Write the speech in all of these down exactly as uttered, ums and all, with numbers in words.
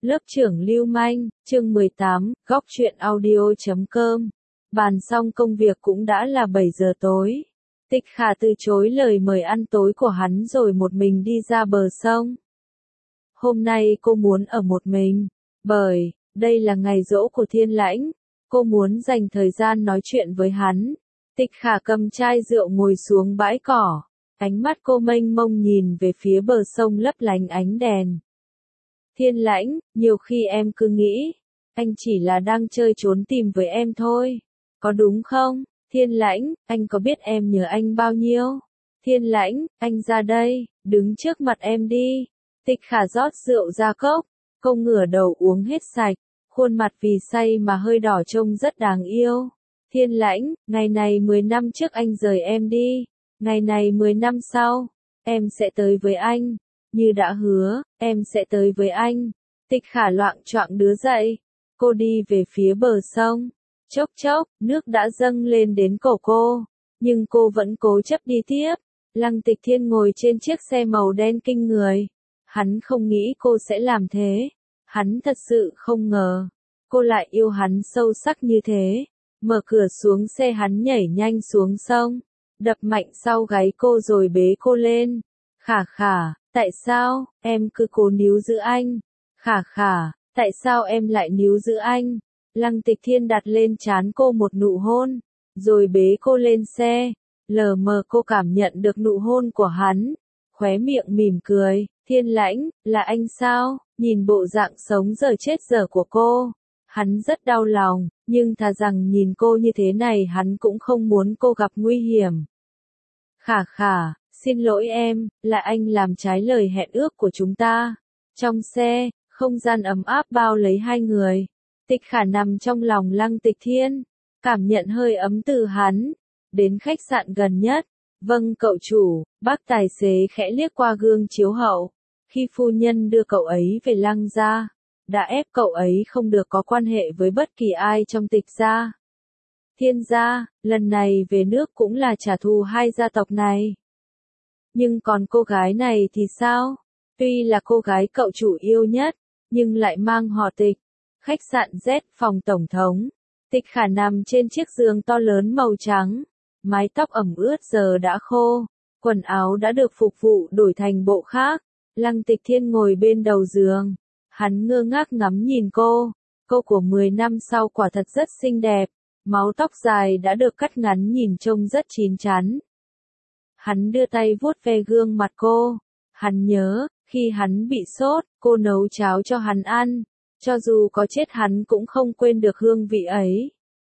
Lớp trưởng lưu manh, chương mười tám, góc truyện audio chấm com. Bàn xong công việc cũng đã là bảy giờ tối. Tịch Khả từ chối lời mời ăn tối của hắn rồi một mình đi ra bờ sông. Hôm nay cô muốn ở một mình, bởi, đây là ngày giỗ của Thiên Lãnh. Cô muốn dành thời gian nói chuyện với hắn. Tịch Khả cầm chai rượu ngồi xuống bãi cỏ. Ánh mắt cô mênh mông nhìn về phía bờ sông lấp lánh ánh đèn. Thiên Lãnh, nhiều khi em cứ nghĩ, anh chỉ là đang chơi trốn tìm với em thôi. Có đúng không? Thiên Lãnh, anh có biết em nhớ anh bao nhiêu? Thiên Lãnh, anh ra đây, đứng trước mặt em đi. Tịch Khả rót rượu ra cốc, cô ngửa đầu uống hết sạch, khuôn mặt vì say mà hơi đỏ trông rất đáng yêu. Thiên Lãnh, ngày này mười năm trước anh rời em đi, ngày này mười năm sau, em sẽ tới với anh. Như đã hứa, em sẽ tới với anh. Tịch Khả loạng choạng đứa dậy. Cô đi về phía bờ sông. Chốc chốc, nước đã dâng lên đến cổ cô. Nhưng cô vẫn cố chấp đi tiếp. Lăng Tịch Thiên ngồi trên chiếc xe màu đen kinh người. Hắn không nghĩ cô sẽ làm thế. Hắn thật sự không ngờ. Cô lại yêu hắn sâu sắc như thế. Mở cửa xuống xe hắn nhảy nhanh xuống sông. Đập mạnh sau gáy cô rồi bế cô lên. Khả Khả. Tại sao, em cứ cố níu giữ anh? Khả Khả, tại sao em lại níu giữ anh? Lăng Tịch Thiên đặt lên trán cô một nụ hôn, rồi bế cô lên xe. Lờ mờ cô cảm nhận được nụ hôn của hắn, khóe miệng mỉm cười. Thiên Lãnh, là anh sao? Nhìn bộ dạng sống dở chết dở của cô, hắn rất đau lòng, nhưng thà rằng nhìn cô như thế này hắn cũng không muốn cô gặp nguy hiểm. Khả Khả, xin lỗi em, là anh làm trái lời hẹn ước của chúng ta. Trong xe, không gian ấm áp bao lấy hai người. Tịch Khả nằm trong lòng Lăng Tịch Thiên, cảm nhận hơi ấm từ hắn. Đến khách sạn gần nhất. Vâng cậu chủ, bác tài xế khẽ liếc qua gương chiếu hậu. Khi phu nhân đưa cậu ấy về Lăng gia, đã ép cậu ấy không được có quan hệ với bất kỳ ai trong Tịch gia. Thiên gia, lần này về nước cũng là trả thù hai gia tộc này. Nhưng còn cô gái này thì sao? Tuy là cô gái cậu chủ yêu nhất, nhưng lại mang họ Tịch. Khách sạn Z phòng tổng thống. Tịch Khả nằm trên chiếc giường to lớn màu trắng. Mái tóc ẩm ướt giờ đã khô. Quần áo đã được phục vụ đổi thành bộ khác. Lăng Tịch Thiên ngồi bên đầu giường. Hắn ngơ ngác ngắm nhìn cô. Cô của mười năm sau quả thật rất xinh đẹp. Mái tóc dài đã được cắt ngắn nhìn trông rất chín chắn. Hắn đưa tay vuốt ve gương mặt cô. Hắn nhớ, khi hắn bị sốt, cô nấu cháo cho hắn ăn. Cho dù có chết hắn cũng không quên được hương vị ấy.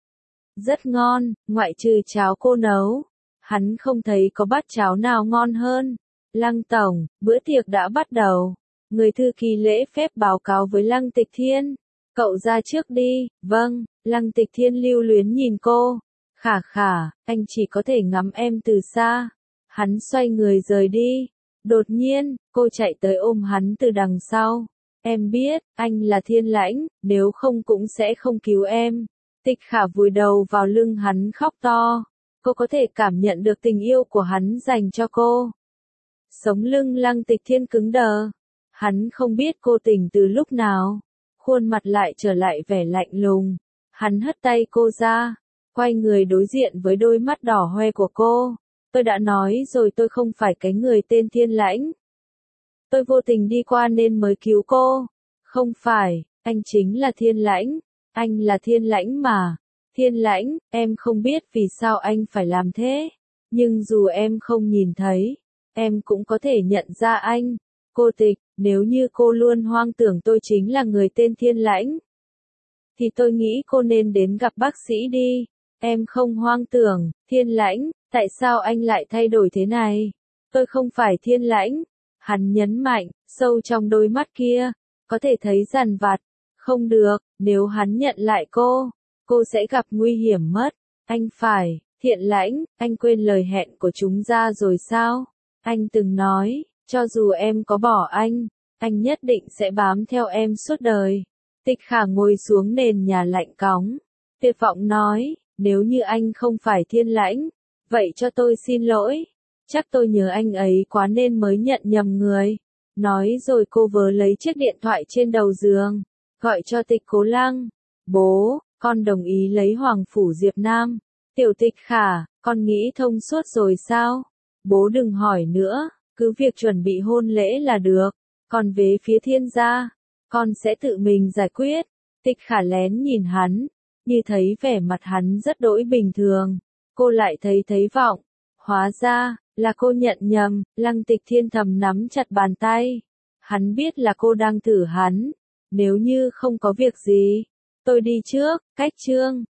Rất ngon, ngoại trừ cháo cô nấu. Hắn không thấy có bát cháo nào ngon hơn. Lăng tổng, bữa tiệc đã bắt đầu. Người thư ký lễ phép báo cáo với Lăng Tịch Thiên. Cậu ra trước đi. Vâng, Lăng Tịch Thiên lưu luyến nhìn cô. Khả Khả, anh chỉ có thể ngắm em từ xa. Hắn xoay người rời đi. Đột nhiên, cô chạy tới ôm hắn từ đằng sau. Em biết, anh là Thiên Lãnh, nếu không cũng sẽ không cứu em. Tịch Khả vùi đầu vào lưng hắn khóc to. Cô có thể cảm nhận được tình yêu của hắn dành cho cô. Sống lưng Lăng Tịch Thiên cứng đờ. Hắn không biết cô tỉnh từ lúc nào. Khuôn mặt lại trở lại vẻ lạnh lùng. Hắn hất tay cô ra. Quay người đối diện với đôi mắt đỏ hoe của cô. Tôi đã nói rồi tôi không phải cái người tên Thiên Lãnh. Tôi vô tình đi qua nên mới cứu cô. Không phải, anh chính là Thiên Lãnh. Anh là Thiên Lãnh mà. Thiên Lãnh, em không biết vì sao anh phải làm thế. Nhưng dù em không nhìn thấy, em cũng có thể nhận ra anh. Cô Tịch, nếu như cô luôn hoang tưởng tôi chính là người tên Thiên Lãnh, thì tôi nghĩ cô nên đến gặp bác sĩ đi. Em không hoang tưởng. Thiên Lãnh, tại sao anh lại thay đổi thế này? Tôi không phải Thiên Lãnh. Hắn nhấn mạnh, sâu trong đôi mắt kia, có thể thấy dằn vặt. Không được, nếu hắn nhận lại cô, cô sẽ gặp nguy hiểm mất. Anh phải, Thiên Lãnh, anh quên lời hẹn của chúng ta rồi sao? Anh từng nói, cho dù em có bỏ anh, anh nhất định sẽ bám theo em suốt đời. Tịch Khả ngồi xuống nền nhà lạnh cóng. Tuyệt vọng nói, nếu như anh không phải Thiên Lãnh, vậy cho tôi xin lỗi. Chắc tôi nhớ anh ấy quá nên mới nhận nhầm người. Nói rồi cô vớ lấy chiếc điện thoại trên đầu giường, gọi cho Tịch Cố Lăng. Bố, con đồng ý lấy Hoàng Phủ Diệp Nam. Tiểu Tịch Khả, con nghĩ thông suốt rồi sao? Bố đừng hỏi nữa, cứ việc chuẩn bị hôn lễ là được. Còn về phía Thiên gia, con sẽ tự mình giải quyết. Tịch Khả lén nhìn hắn, như thấy vẻ mặt hắn rất đỗi bình thường. Cô lại thấy thấy vọng. Hóa ra, là cô nhận nhầm. Lăng Tịch Thiên thầm nắm chặt bàn tay. Hắn biết là cô đang thử hắn. Nếu như không có việc gì, tôi đi trước. Cách chương